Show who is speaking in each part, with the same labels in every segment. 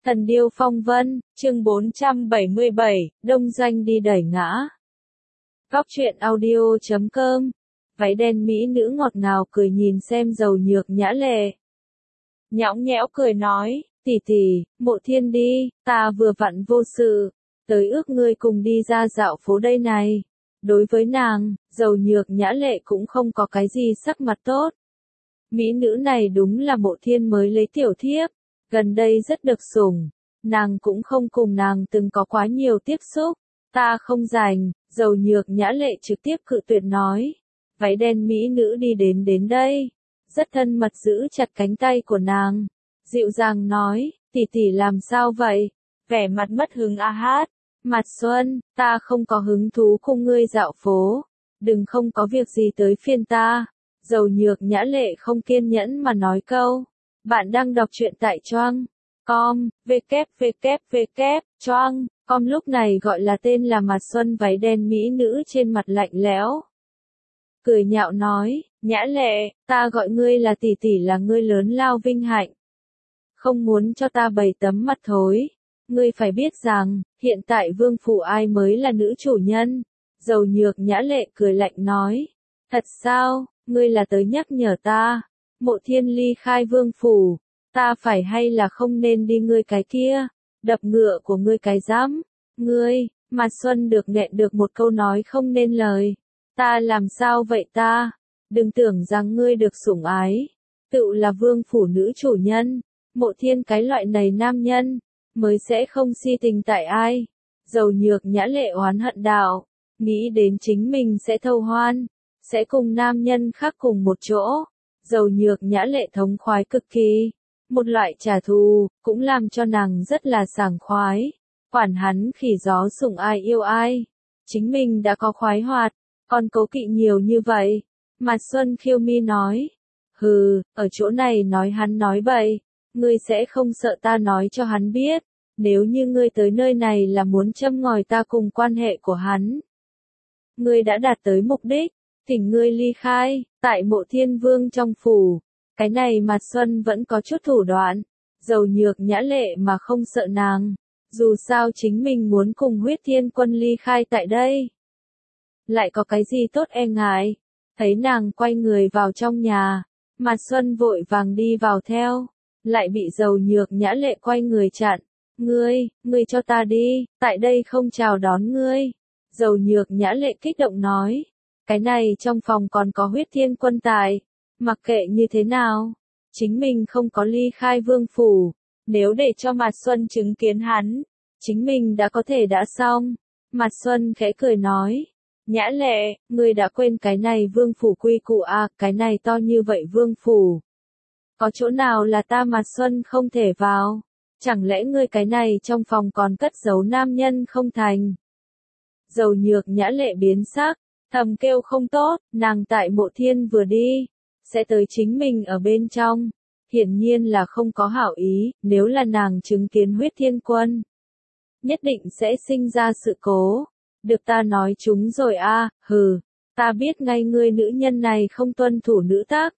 Speaker 1: Thần điêu phong vân, chương 477, đông doanh đi đẩy ngã. Góc truyện audio.com. Váy đen mỹ nữ ngọt ngào cười nhìn xem Dầu Nhược Nhã Lệ. Nhõng nhẽo cười nói, tỷ tỷ, Mộ Thiên đi, ta vừa vặn vô sự, tới ước ngươi cùng đi ra dạo phố đây này. Đối với nàng, Dầu Nhược Nhã Lệ cũng không có cái gì sắc mặt tốt. Mỹ nữ này đúng là Mộ Thiên mới lấy tiểu thiếp, gần đây rất được sủng, nàng cũng không cùng nàng từng có quá nhiều tiếp xúc, ta không rảnh. Dầu Nhược Nhã Lệ trực tiếp cự tuyệt nói. Váy đen mỹ nữ đi đến đây, rất thân mật giữ chặt cánh tay của nàng, dịu dàng nói, tỷ tỷ làm sao vậy? Vẻ mặt mất hứng hát, Mặt Xuân, ta không có hứng thú cùng ngươi dạo phố, đừng không có việc gì tới phiên ta. Dầu Nhược Nhã Lệ không kiên nhẫn mà nói câu, bạn đang đọc truyện tại Choang.com, Choang.com lúc này gọi là tên là Mặt Xuân váy đen mỹ nữ trên mặt lạnh lẽo. Cười nhạo nói, Nhã Lệ, ta gọi ngươi là tỷ tỷ là ngươi lớn lao vinh hạnh. Không muốn cho ta bày tấm mặt thối. Ngươi phải biết rằng, hiện tại vương phủ ai mới là nữ chủ nhân. Dầu Nhược Nhã Lệ cười lạnh nói, thật sao, ngươi là tới nhắc nhở ta. Mộ Thiên ly khai vương phủ, ta phải hay là không nên đi ngươi cái kia, đập ngựa của ngươi cái dám. Ngươi, Mặt Xuân được nghẹn được một câu nói không nên lời. Ta làm sao vậy ta? Đừng tưởng rằng ngươi được sủng ái, tự là vương phủ nữ chủ nhân, Mộ Thiên cái loại này nam nhân, mới sẽ không si tình tại ai. Dầu Nhược Nhã Lệ oán hận đạo, nghĩ đến chính mình sẽ thâu hoan, sẽ cùng nam nhân khác cùng một chỗ. Dầu Nhược Nhã Lệ thống khoái cực kỳ, một loại trả thù, cũng làm cho nàng rất là sảng khoái. Quản hắn khỉ gió sủng ai yêu ai, chính mình đã có khoái hoạt, còn cố kỵ nhiều như vậy. Mặt Xuân khiêu mi nói, hừ, ở chỗ này nói hắn nói bậy, ngươi sẽ không sợ ta nói cho hắn biết, nếu như ngươi tới nơi này là muốn châm ngòi ta cùng quan hệ của hắn. Ngươi đã đạt tới mục đích, thỉnh ngươi ly khai, tại Mộ Thiên Vương trong phủ. Cái này Mặt Xuân vẫn có chút thủ đoạn, Dầu Nhược Nhã Lệ mà không sợ nàng, dù sao chính mình muốn cùng Huyết Thiên Quân ly khai tại đây. Lại có cái gì tốt e ngại? Thấy nàng quay người vào trong nhà, Mặt Xuân vội vàng đi vào theo, lại bị Dầu Nhược Nhã Lệ quay người chặn. Ngươi cho ta đi, tại đây không chào đón ngươi. Dầu Nhược Nhã Lệ kích động nói, cái này trong phòng còn có Huyết Thiên Quân tại, mặc kệ như thế nào, chính mình không có ly khai vương phủ, nếu để cho Mặt Xuân chứng kiến hắn, chính mình đã có thể đã xong. Mặt Xuân khẽ cười nói, Nhã Lệ, ngươi đã quên cái này vương phủ quy củ à, cái này to như vậy vương phủ. Có chỗ nào là ta Mặt Xuân không thể vào? Chẳng lẽ ngươi cái này trong phòng còn cất giấu nam nhân không thành? Dầu Nhược Nhã Lệ biến sắc, thầm kêu không tốt, nàng tại Mộ Thiên vừa đi, sẽ tới chính mình ở bên trong. Hiển nhiên là không có hảo ý, nếu là nàng chứng kiến Huyết Thiên Quân, nhất định sẽ sinh ra sự cố. Được ta nói chúng rồi a, hừ, ta biết ngay ngươi nữ nhân này không tuân thủ nữ tắc.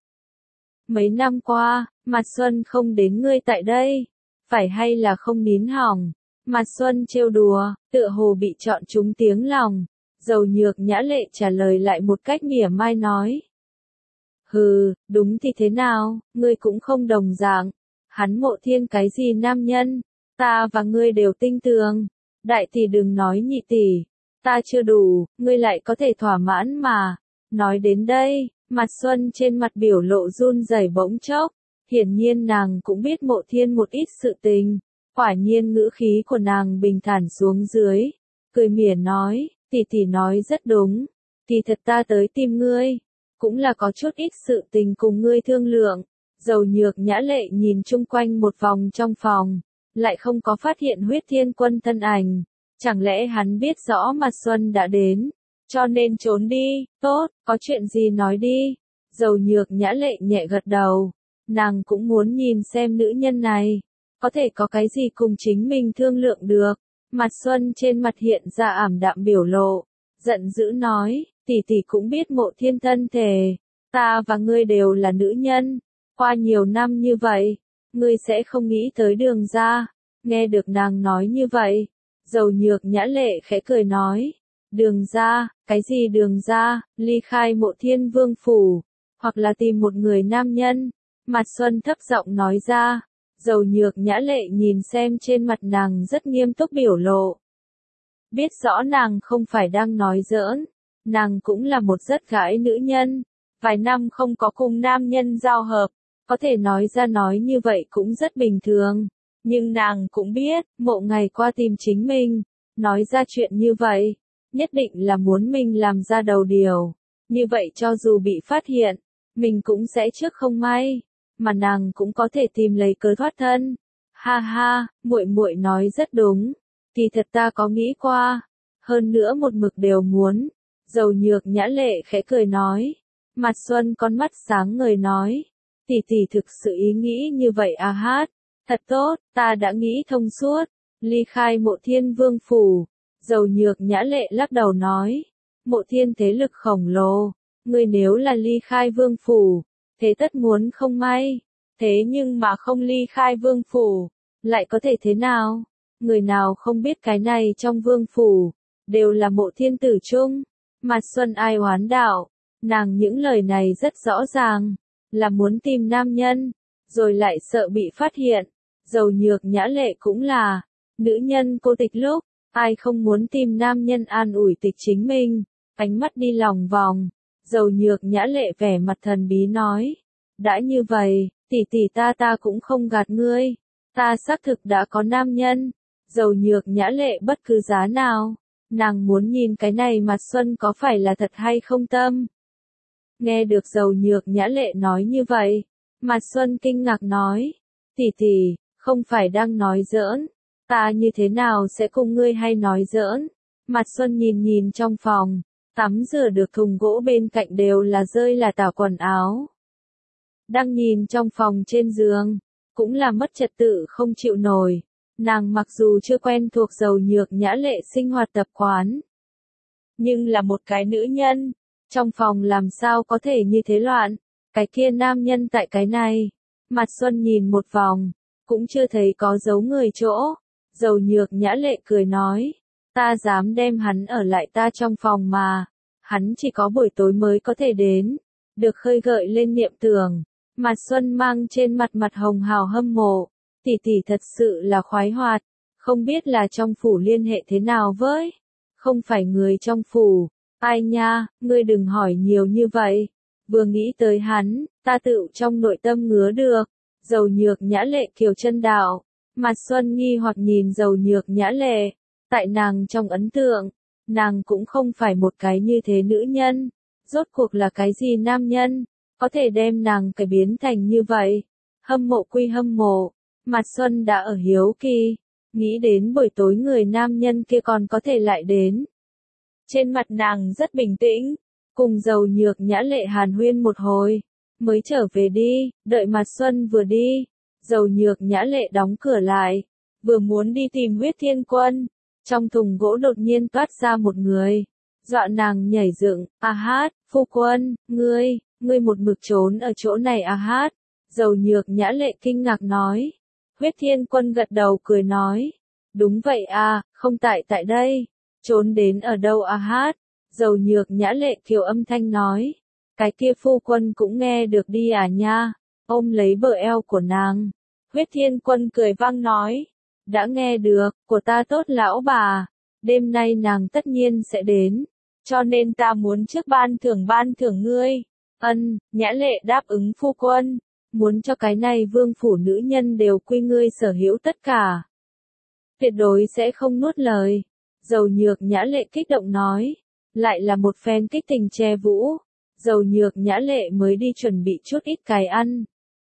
Speaker 1: Mấy năm qua, Mặt Xuân không đến ngươi tại đây, phải hay là không nín hỏng? Mặt Xuân trêu đùa, tựa hồ bị chọn trúng tiếng lòng. Dầu Nhược Nhã Lệ trả lời lại một cách mỉa mai nói. Hừ, đúng thì thế nào, ngươi cũng không đồng dạng. Hắn Mộ Thiên cái gì nam nhân, ta và ngươi đều tinh tường. Đại tỷ đừng nói nhị tỷ, ta chưa đủ, ngươi lại có thể thỏa mãn mà. Nói đến đây, Mặt Xuân trên mặt biểu lộ run rẩy bỗng chốc, hiển nhiên nàng cũng biết Mộ Thiên một ít sự tình. Quả nhiên ngữ khí của nàng bình thản xuống dưới, cười mỉa nói, tỷ tỷ nói rất đúng, thì thật ta tới tìm ngươi, cũng là có chút ít sự tình cùng ngươi thương lượng. Dầu Nhược Nhã Lệ nhìn chung quanh một vòng trong phòng, lại không có phát hiện Huyết Thiên Quân thân ảnh, chẳng lẽ hắn biết rõ Mặt Xuân đã đến, cho nên trốn đi. Tốt, có chuyện gì nói đi. Dầu Nhược Nhã Lệ nhẹ gật đầu, nàng cũng muốn nhìn xem nữ nhân này có thể có cái gì cùng chính mình thương lượng được. Mặt Xuân trên mặt hiện ra ảm đạm biểu lộ, giận dữ nói, tỷ tỷ cũng biết Mộ Thiên thân thể, ta và ngươi đều là nữ nhân, qua nhiều năm như vậy, ngươi sẽ không nghĩ tới đường ra, Nghe được nàng nói như vậy, Dầu Nhược Nhã Lệ khẽ cười nói, đường ra, cái gì đường ra, ly khai Mộ Thiên Vương phủ, hoặc là tìm một người nam nhân. Mạt Xuân thấp giọng nói ra. Dầu Nhược Nhã Lệ nhìn xem trên mặt nàng rất nghiêm túc biểu lộ. Biết rõ nàng không phải đang nói giỡn, nàng cũng là một rất gái nữ nhân, vài năm không có cùng nam nhân giao hợp, có thể nói ra nói như vậy cũng rất bình thường. Nhưng nàng cũng biết, Mộ ngày qua tìm chính mình, nói ra chuyện như vậy, nhất định là muốn mình làm ra đầu điều. Như vậy cho dù bị phát hiện, mình cũng sẽ trước không may, mà nàng cũng có thể tìm lấy cớ thoát thân. Ha ha, muội muội nói rất đúng, kỳ thật ta có nghĩ qua, hơn nữa một mực đều muốn. Dầu Nhược Nhã Lệ khẽ cười nói. Mạt Xuân con mắt sáng ngời nói, tỷ tỷ thực sự ý nghĩ như vậy à hát, thật tốt, ta đã nghĩ thông suốt, ly khai Mộ Thiên Vương phủ. Dầu Nhược Nhã Lệ lắc đầu nói, Mộ Thiên thế lực khổng lồ, ngươi nếu là ly khai vương phủ, thế tất muốn không may, thế nhưng mà không ly khai vương phủ, lại có thể thế nào? Người nào không biết cái này trong vương phủ, đều là Mộ Thiên tử chung. Mạt Xuân ai oán đạo, nàng những lời này rất rõ ràng, là muốn tìm nam nhân, rồi lại sợ bị phát hiện. Dầu Nhược Nhã Lệ cũng là, nữ nhân cô tịch lúc, ai không muốn tìm nam nhân an ủi tịch chính mình, ánh mắt đi lòng vòng. Dầu Nhược Nhã Lệ vẻ mặt thần bí nói, đã như vậy, tỷ tỷ ta cũng không gạt ngươi, ta xác thực đã có nam nhân. Dầu Nhược Nhã Lệ bất cứ giá nào, nàng muốn nhìn cái này Mạt Xuân có phải là thật hay không tâm. Nghe được Dầu Nhược Nhã Lệ nói như vậy, Mạt Xuân kinh ngạc nói, tỷ tỷ, không phải đang nói giỡn, ta như thế nào sẽ cùng ngươi hay nói giỡn. Mạt Xuân nhìn nhìn trong phòng, tắm rửa được thùng gỗ bên cạnh đều là rơi là tả quần áo. Đang nhìn trong phòng trên giường, cũng là mất trật tự không chịu nổi. Nàng mặc dù chưa quen thuộc Dầu Nhược Nhã Lệ sinh hoạt tập quán, nhưng là một cái nữ nhân, trong phòng làm sao có thể như thế loạn, cái kia nam nhân tại cái này. Mạt Xuân nhìn một vòng, cũng chưa thấy có dấu người chỗ. Dầu Nhược Nhã Lệ cười nói, ta dám đem hắn ở lại ta trong phòng mà, hắn chỉ có buổi tối mới có thể đến, được khơi gợi lên niệm tưởng. Mạt Xuân mang trên mặt mặt hồng hào hâm mộ, tỷ tỷ thật sự là khoái hoạt, không biết là trong phủ liên hệ thế nào với, không phải người trong phủ, ai nha, ngươi đừng hỏi nhiều như vậy, vừa nghĩ tới hắn, ta tự trong nội tâm ngứa được. Dầu Nhược Nhã Lệ kiều chân đạo. Mạt Xuân nghi hoặc nhìn Dầu Nhược Nhã Lệ, tại nàng trong ấn tượng, nàng cũng không phải một cái như thế nữ nhân, rốt cuộc là cái gì nam nhân, có thể đem nàng cải biến thành như vậy. Hâm mộ quy hâm mộ, Mạt Xuân đã ở hiếu kỳ, nghĩ đến buổi tối người nam nhân kia còn có thể lại đến. Trên mặt nàng rất bình tĩnh, cùng Dầu Nhược Nhã Lệ hàn huyên một hồi, mới trở về đi. Đợi Mạt Xuân vừa đi, Dầu Nhược Nhã Lệ đóng cửa lại, vừa muốn đi tìm Huyết Thiên Quân, trong thùng gỗ đột nhiên toát ra một người, dọa nàng nhảy dựng. A hát, phu quân, ngươi một mực trốn ở chỗ này à hát? Dầu Nhược Nhã Lệ kinh ngạc nói. Huyết Thiên Quân gật đầu cười nói, đúng vậy à, không tại đây, trốn đến ở đâu à hát? Dầu Nhược Nhã Lệ kiều âm thanh nói, cái kia phu quân cũng nghe được đi à nha, ôm lấy bờ eo của nàng. Huyết Thiên Quân cười vang nói, đã nghe được, của ta tốt lão bà, đêm nay nàng tất nhiên sẽ đến, cho nên ta muốn trước ban thưởng ngươi. Ân, Nhã Lệ đáp ứng phu quân, muốn cho cái này vương phủ nữ nhân đều quy ngươi sở hữu tất cả. Tuyệt đối sẽ không nuốt lời. Dầu Nhược Nhã Lệ kích động nói, lại là một phen kích tình che vũ. Dầu Nhược Nhã Lệ mới đi chuẩn bị chút ít cái ăn.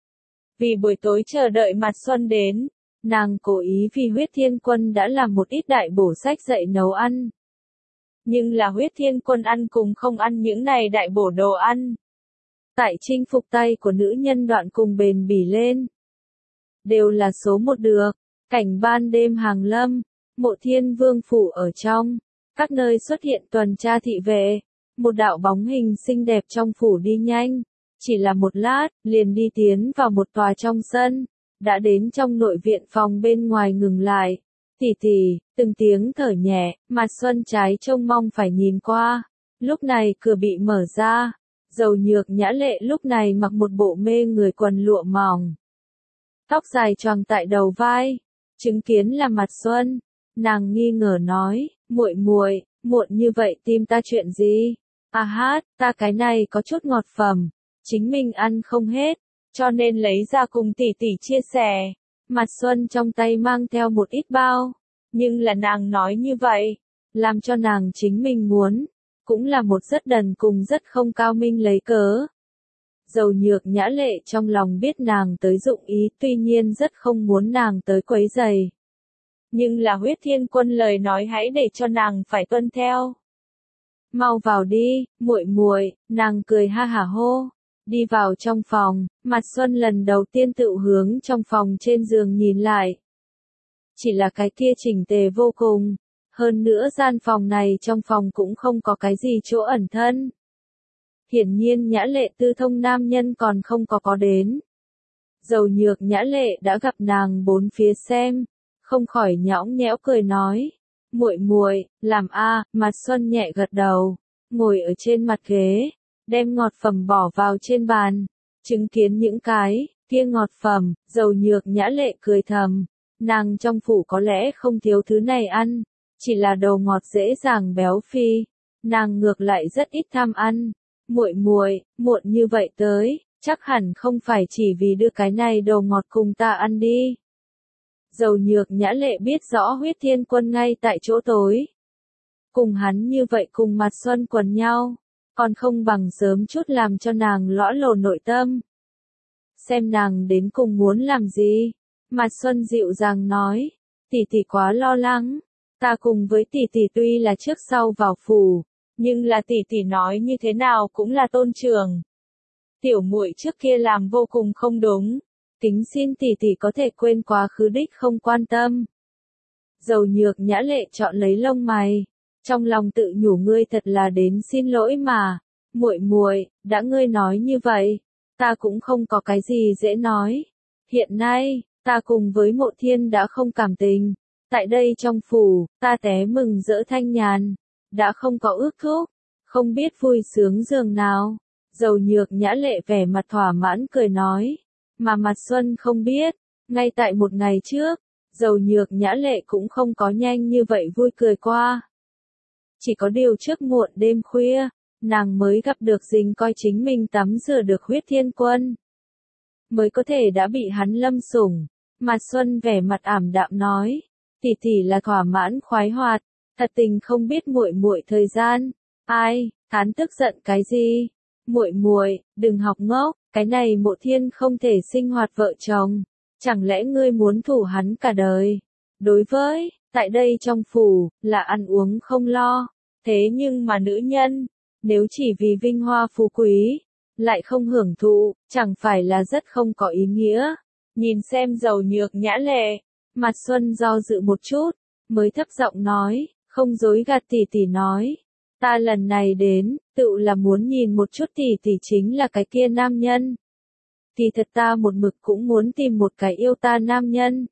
Speaker 1: Vì buổi tối chờ đợi Mạt Xuân đến, nàng cố ý vì Huyết Thiên Quân đã làm một ít đại bổ sách dạy nấu ăn. Nhưng là Huyết Thiên Quân ăn cùng không ăn những này đại bổ đồ ăn. Tại chinh phục tay của nữ nhân đoạn cùng bền bỉ lên. Đều là số một được. Cảnh ban đêm hàng lâm, Mộ Thiên Vương phủ ở trong, các nơi xuất hiện tuần tra thị vệ. Một đạo bóng hình xinh đẹp trong phủ đi nhanh, chỉ là một lát, liền đi tiến vào một tòa trong sân. đã đến trong nội viện phòng bên ngoài ngừng lại. Tỷ tỷ, từng tiếng thở nhẹ, Mạt Xuân trái trông mong phải nhìn qua. Lúc này cửa bị mở ra. Dầu Nhược Nhã Lệ lúc này mặc một bộ mê người quần lụa mỏng. Tóc dài choàng tại đầu vai. Chứng kiến là Mạt Xuân. Nàng nghi ngờ nói, muội muội, muộn như vậy tìm ta chuyện gì? À hát, ta cái này có chút ngọt phẩm. Chính mình ăn không hết. Cho nên lấy ra cùng tỷ tỷ chia sẻ. Mạt Xuân trong tay mang theo một ít bao. Nhưng là nàng nói như vậy. Làm cho nàng chính mình muốn. Cũng là một rất đần cùng rất không cao minh lấy cớ. Dầu Nhược Nhã Lệ trong lòng biết nàng tới dụng ý, tuy nhiên rất không muốn nàng tới quấy rầy. Nhưng là Huyết Thiên Quân lời nói hãy để cho nàng phải tuân theo. Mau vào đi, muội muội, nàng cười ha hả hô. Đi vào trong phòng, Mạt Xuân lần đầu tiên tự hướng trong phòng trên giường nhìn lại. Chỉ là cái kia chỉnh tề vô cùng. Hơn nữa gian phòng này trong phòng cũng không có cái gì chỗ ẩn thân. Hiển nhiên Nhã Lệ tư thông nam nhân còn không có đến. Dầu Nhược Nhã Lệ đã gặp nàng bốn phía xem, không khỏi nhõng nhẽo cười nói. Muội muội, làm a. Mạt Xuân nhẹ gật đầu, ngồi ở trên mặt ghế, đem ngọt phẩm bỏ vào trên bàn, chứng kiến những cái kia ngọt phẩm, Dầu Nhược Nhã Lệ cười thầm, nàng trong phủ có lẽ không thiếu thứ này ăn, chỉ là đồ ngọt dễ dàng béo phì, nàng ngược lại rất ít tham ăn. Muội muội, muộn như vậy tới, chắc hẳn không phải chỉ vì đưa cái này đồ ngọt cùng ta ăn đi. Dầu Nhược Nhã Lệ biết rõ Huyết Thiên Quân ngay tại chỗ tối. Cùng hắn như vậy cùng Mạt Xuân quần nhau, còn không bằng sớm chút làm cho nàng lõa lồ nội tâm. Xem nàng đến cùng muốn làm gì. Mạt Xuân dịu dàng nói, tỷ tỷ quá lo lắng, ta cùng với tỷ tỷ tuy là trước sau vào phủ, nhưng là tỷ tỷ nói như thế nào cũng là tôn trưởng. Tiểu muội trước kia làm vô cùng không đúng, kính xin tỷ tỷ có thể quên quá khứ đích không quan tâm. Dầu Nhược Nhã Lệ chọn lấy lông mày, trong lòng tự nhủ ngươi thật là đến xin lỗi mà, muội muội, đã ngươi nói như vậy, ta cũng không có cái gì dễ nói. Hiện nay, ta cùng với Mộ Thiên đã không cảm tình, tại đây trong phủ, ta té mừng rỡ thanh nhàn, đã không có ước thúc, không biết vui sướng giường nào. Dầu Nhược Nhã Lệ vẻ mặt thỏa mãn cười nói, mà Mạt Xuân không biết, ngay tại một ngày trước, Dầu Nhược Nhã Lệ cũng không có nhanh như vậy vui cười qua. Chỉ có điều trước muộn đêm khuya, nàng mới gặp được Dình coi chính mình tắm rửa được Huyết Thiên Quân. Mới có thể đã bị hắn lâm sủng. Mạt Xuân vẻ mặt ảm đạm nói, tỷ tỷ là thỏa mãn khoái hoạt, thật tình không biết muội muội thời gian. Ai, hắn tức giận cái gì? Muội muội, đừng học ngốc, cái này Mộ Thiên không thể sinh hoạt vợ chồng, chẳng lẽ ngươi muốn thủ hắn cả đời? Đối với, tại đây trong phủ, là ăn uống không lo, thế nhưng mà nữ nhân, nếu chỉ vì vinh hoa phú quý, lại không hưởng thụ, chẳng phải là rất không có ý nghĩa. Nhìn xem Dầu Nhược Nhã Lệ, Mạt Xuân do dự một chút, mới thấp giọng nói, không dối gạt tỷ tỷ nói. Ta lần này đến, tự là muốn nhìn một chút tỷ tỷ chính là cái kia nam nhân. Thì thật ta một mực cũng muốn tìm một cái yêu ta nam nhân.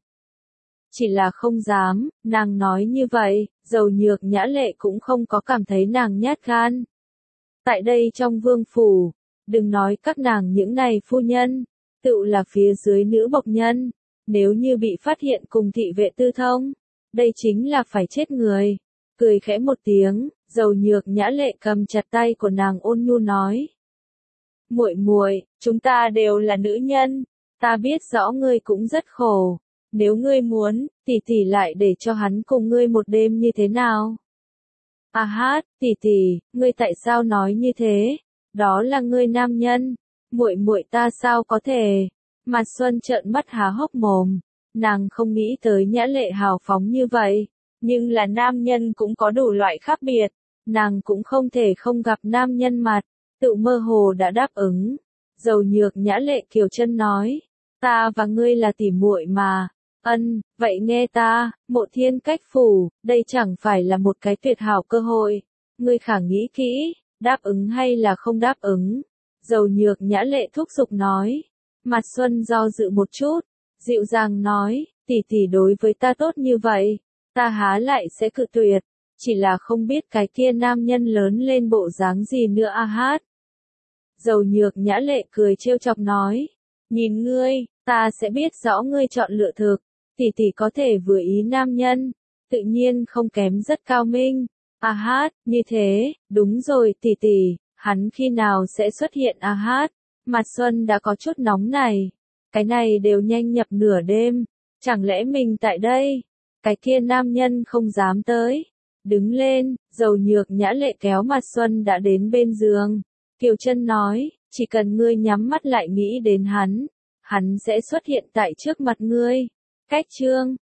Speaker 1: Chỉ là không dám, nàng nói như vậy, Dầu Nhược Nhã Lệ cũng không có cảm thấy nàng nhát gan. Tại đây trong vương phủ, đừng nói các nàng những này phu nhân, tự là phía dưới nữ bộc nhân, nếu như bị phát hiện cùng thị vệ tư thông, đây chính là phải chết người. Cười khẽ một tiếng, Dầu Nhược Nhã Lệ cầm chặt tay của nàng ôn nhu nói. Muội muội, chúng ta đều là nữ nhân, ta biết rõ ngươi cũng rất khổ, nếu ngươi muốn, tỷ tỷ lại để cho hắn cùng ngươi một đêm như thế nào? À hát, tỷ tỷ, ngươi tại sao nói như thế? Đó là ngươi nam nhân, muội muội ta sao có thể? Mạt Xuân trợn mắt há hốc mồm, nàng không nghĩ tới Nhã Lệ hào phóng như vậy, nhưng là nam nhân cũng có đủ loại khác biệt, nàng cũng không thể không gặp nam nhân mặt, tự mơ hồ đã đáp ứng. Dầu Nhược Nhã Lệ kiều chân nói, ta và ngươi là tỉ muội mà. Ân, vậy nghe ta, Mộ Thiên cách phủ, đây chẳng phải là một cái tuyệt hảo cơ hội. Ngươi khả nghĩ kỹ, đáp ứng hay là không đáp ứng. Dầu Nhược Nhã Lệ thúc giục nói. Mạt Xuân do dự một chút, dịu dàng nói, tỷ tỷ đối với ta tốt như vậy, ta há lại sẽ cự tuyệt, chỉ là không biết cái kia nam nhân lớn lên bộ dáng gì nữa a hát. Dầu nhược nhã lệ cười trêu chọc nói, nhìn ngươi, ta sẽ biết rõ ngươi chọn lựa thực, tỷ tỷ có thể vừa ý nam nhân, tự nhiên không kém rất cao minh. A hát, như thế, đúng rồi tỷ tỷ, hắn khi nào sẽ xuất hiện a hát? Mặt Xuân đã có chút nóng này, cái này đều nhanh nhập nửa đêm, chẳng lẽ mình tại đây? Cái kia nam nhân không dám tới. Đứng lên, dầu nhược nhã lệ kéo Mặt Xuân đã đến bên giường. Kiều Trân nói, chỉ cần ngươi nhắm mắt lại nghĩ đến hắn sẽ xuất hiện tại trước mặt ngươi. Cách chương